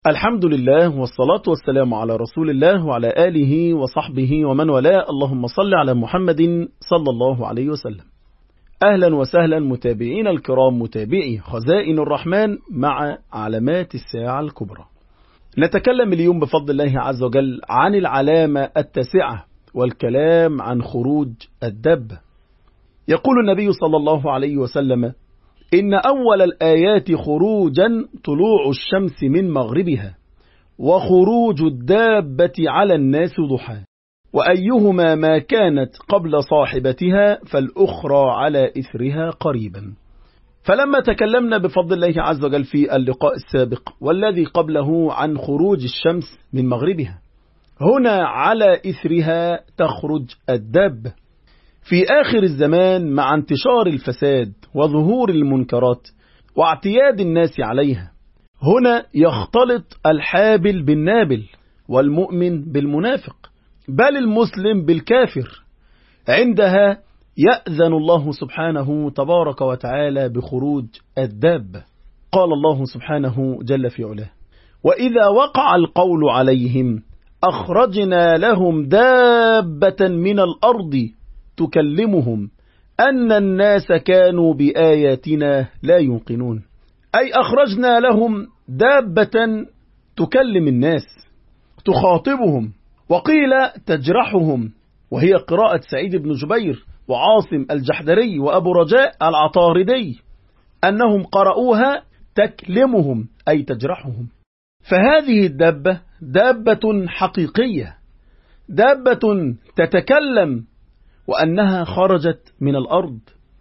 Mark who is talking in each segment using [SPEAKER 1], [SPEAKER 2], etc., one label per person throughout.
[SPEAKER 1] الحمد لله والصلاة والسلام على رسول الله وعلى آله وصحبه ومن والاه. اللهم صل على محمد صلى الله عليه وسلم. أهلا وسهلا متابعين الكرام، متابعي خزائن الرحمن مع علامات الساعة الكبرى. نتكلم اليوم بفضل الله عز وجل عن العلامة التاسعة والكلام عن خروج الدب. يقول النبي صلى الله عليه وسلم: إن أول الآيات خروجا طلوع الشمس من مغربها، وخروج الدابة على الناس ضحى، وأيهما ما كانت قبل صاحبتها فالأخرى على إثرها قريبا. فلما تكلمنا بفضل الله عز وجل في اللقاء السابق والذي قبله عن خروج الشمس من مغربها، هنا على إثرها تخرج الدابة. في آخر الزمان مع انتشار الفساد وظهور المنكرات واعتياد الناس عليها، هنا يختلط الحابل بالنابل والمؤمن بالمنافق، بل المسلم بالكافر. عندها يأذن الله سبحانه تبارك وتعالى بخروج الدابة. قال الله سبحانه جل في علاه: وإذا وقع القول عليهم أخرجنا لهم دابة من الأرض تكلمهم أن الناس كانوا بآياتنا لا يوقنون. أي أخرجنا لهم دابة تكلم الناس، تخاطبهم، وقيل تجرحهم، وهي قراءة سعيد بن جبير وعاصم الجحدري وأبو رجاء العطاردي، أنهم قرأوها تكلمهم أي تجرحهم. فهذه الدابة دابة حقيقية، دابة تتكلم، وأنها خرجت من الأرض.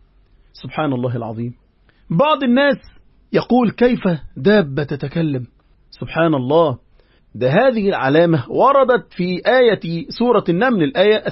[SPEAKER 1] سبحان الله العظيم. بعض الناس يقول: كيف دابة تتكلم؟ سبحان الله، ده هذه العلامة وردت في آية سورة النمل، الآية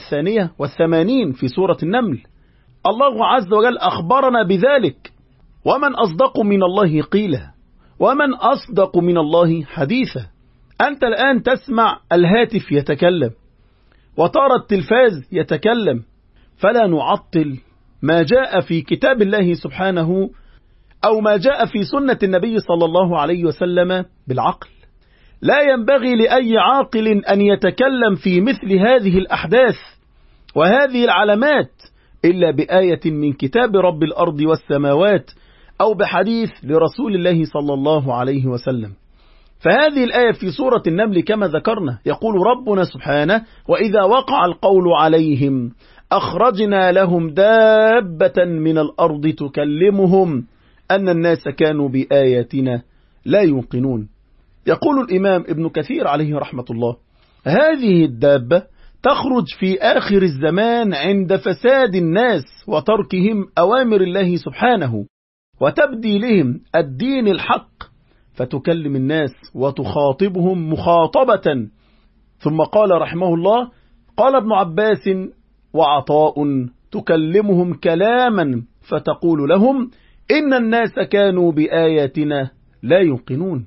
[SPEAKER 1] 82 في سورة النمل. الله عز وجل أخبرنا بذلك: ومن أصدق من الله قيلا ومن أصدق من الله حديثا. أنت الآن تسمع الهاتف يتكلم وترى التلفاز يتكلم، فلا نعطل ما جاء في كتاب الله سبحانه أو ما جاء في سنة النبي صلى الله عليه وسلم بالعقل. لا ينبغي لأي عاقل أن يتكلم في مثل هذه الأحداث وهذه العلامات إلا بآية من كتاب رب الأرض والسماوات أو بحديث لرسول الله صلى الله عليه وسلم. فهذه الآية في سورة النمل كما ذكرنا، يقول ربنا سبحانه: وإذا وقع القول عليهم أخرجنا لهم دابة من الأرض تكلمهم أن الناس كانوا بآياتنا لا يوقنون. يقول الإمام ابن كثير عليه رحمة الله: هذه الدابة تخرج في آخر الزمان عند فساد الناس وتركهم أوامر الله سبحانه وتبديلهم الدين الحق، فتكلم الناس وتخاطبهم مخاطبة. ثم قال رحمه الله: قال ابن عباس وعطاء: تكلمهم كلاما فتقول لهم إن الناس كانوا بآياتنا لا يوقنون.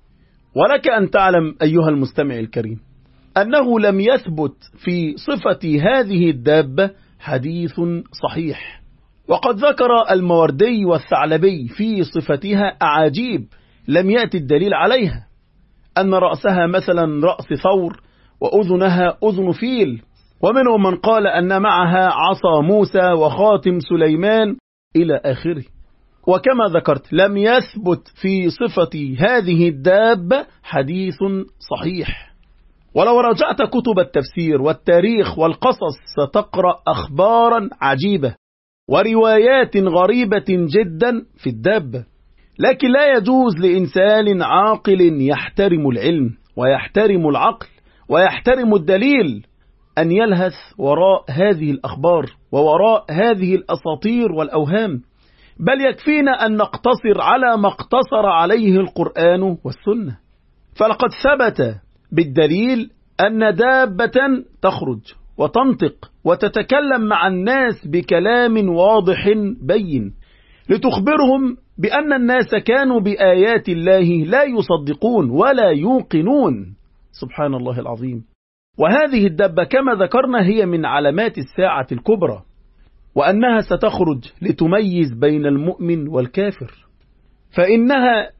[SPEAKER 1] ولك أن تعلم أيها المستمع الكريم أنه لم يثبت في صفة هذه الدابة حديث صحيح، وقد ذكر الموردي والثعلبي في صفتها أعاجيب لم يأتي الدليل عليها، أن رأسها مثلا رأس ثور وأذنها أذن فيل، ومنهم من قال أن معها عصا موسى وخاتم سليمان إلى آخره. وكما ذكرت لم يثبت في صفة هذه الدابة حديث صحيح. ولو رجعت كتب التفسير والتاريخ والقصص ستقرأ أخبارا عجيبة وروايات غريبة جدا في الدابة. لكن لا يجوز لإنسان عاقل يحترم العلم ويحترم العقل ويحترم الدليل أن يلهث وراء هذه الأخبار ووراء هذه الأساطير والأوهام، بل يكفينا أن نقتصر على ما اقتصر عليه القرآن والسنة. فلقد ثبت بالدليل أن دابة تخرج وتنطق وتتكلم مع الناس بكلام واضح بين لتخبرهم بأن الناس كانوا بآيات الله لا يصدقون ولا يوقنون. سبحان الله العظيم. وهذه الدابة كما ذكرنا هي من علامات الساعة الكبرى، وأنها ستخرج لتميز بين المؤمن والكافر، فإنها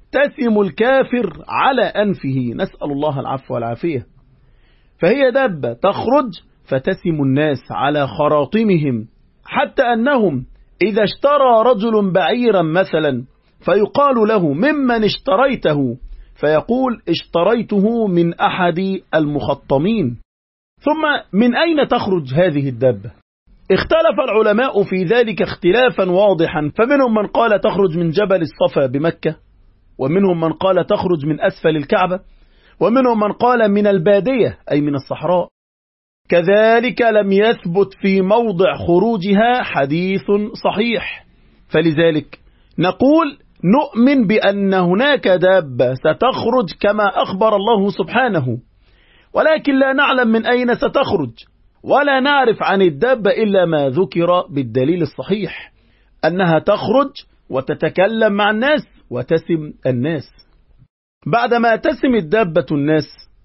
[SPEAKER 1] تسم الكافر على أنفه، نسأل الله العفو والعافية. فهي دابة تخرج فتسم الناس على خراطمهم، حتى أنهم إذا اشترى رجل بعيرا مثلا فيقال له ممن اشتريته، فيقول اشتريته من أحد المخطمين. ثم من أين تخرج هذه الدابة؟ اختلف العلماء في ذلك اختلافا واضحا، فمنهم من قال تخرج من جبل الصفا بمكة، ومنهم من قال تخرج من أسفل الكعبة، ومنهم من قال من البادية أي من الصحراء. كذلك لم يثبت في موضع خروجها حديث صحيح، فلذلك نقول نؤمن بأن هناك دابة ستخرج كما أخبر الله سبحانه، ولكن لا نعلم من أين ستخرج، ولا نعرف عن الدابة إلا ما ذكر بالدليل الصحيح، أنها تخرج وتتكلم مع الناس وتسم الناس. بعدما تسم الدابة الناس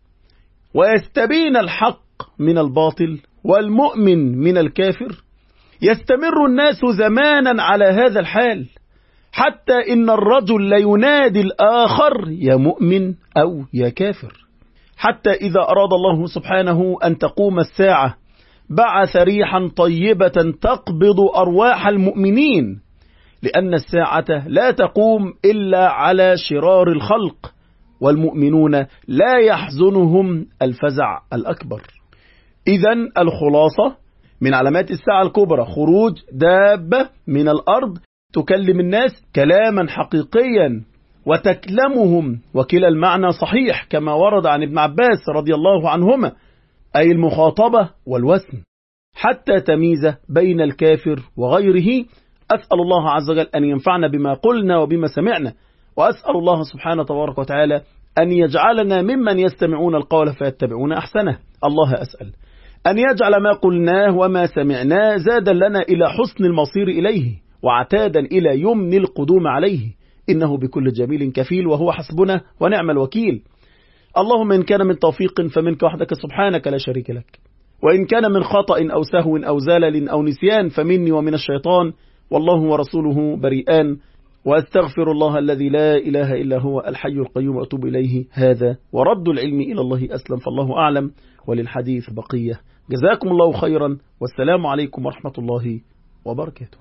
[SPEAKER 1] ويستبين الحق من الباطل والمؤمن من الكافر، يستمر الناس زمانا على هذا الحال، حتى إن الرجل لينادي الآخر يا مؤمن أو يا كافر، حتى إذا أراد الله سبحانه أن تقوم الساعة بعث ريحا طيبة تقبض أرواح المؤمنين، لأن الساعة لا تقوم إلا على شرار الخلق، والمؤمنون لا يحزنهم الفزع الأكبر. إذن الخلاصة من علامات الساعة الكبرى خروج دابة من الأرض تكلم الناس كلاما حقيقيا وتكلمهم، وكلا المعنى صحيح كما ورد عن ابن عباس رضي الله عنهما، أي المخاطبة والوسم، حتى تميز بين الكافر وغيره. أسأل الله عز وجل أن ينفعنا بما قلنا وبما سمعنا، وأسأل الله سبحانه تبارك وتعالى أن يجعلنا ممن يستمعون القول فيتبعون أحسنه. الله أسأل أن يجعل ما قلناه وما سمعناه زادا لنا إلى حسن المصير إليه، وعتادا إلى يمن القدوم عليه، إنه بكل جميل كفيل، وهو حسبنا ونعم الوكيل. اللهم إن كان من توفيق فمنك وحدك سبحانك لا شريك لك، وإن كان من خطأ أو سهو أو زلل أو نسيان فمني ومن الشيطان، والله ورسوله بريئان، وأستغفر الله الذي لا إله إلا هو الحي القيوم وأتوب إليه. هذا ورد العلم إلى الله أسلم، فالله أعلم، وللحديث بقية. جزاكم الله خيرا، والسلام عليكم ورحمة الله وبركاته.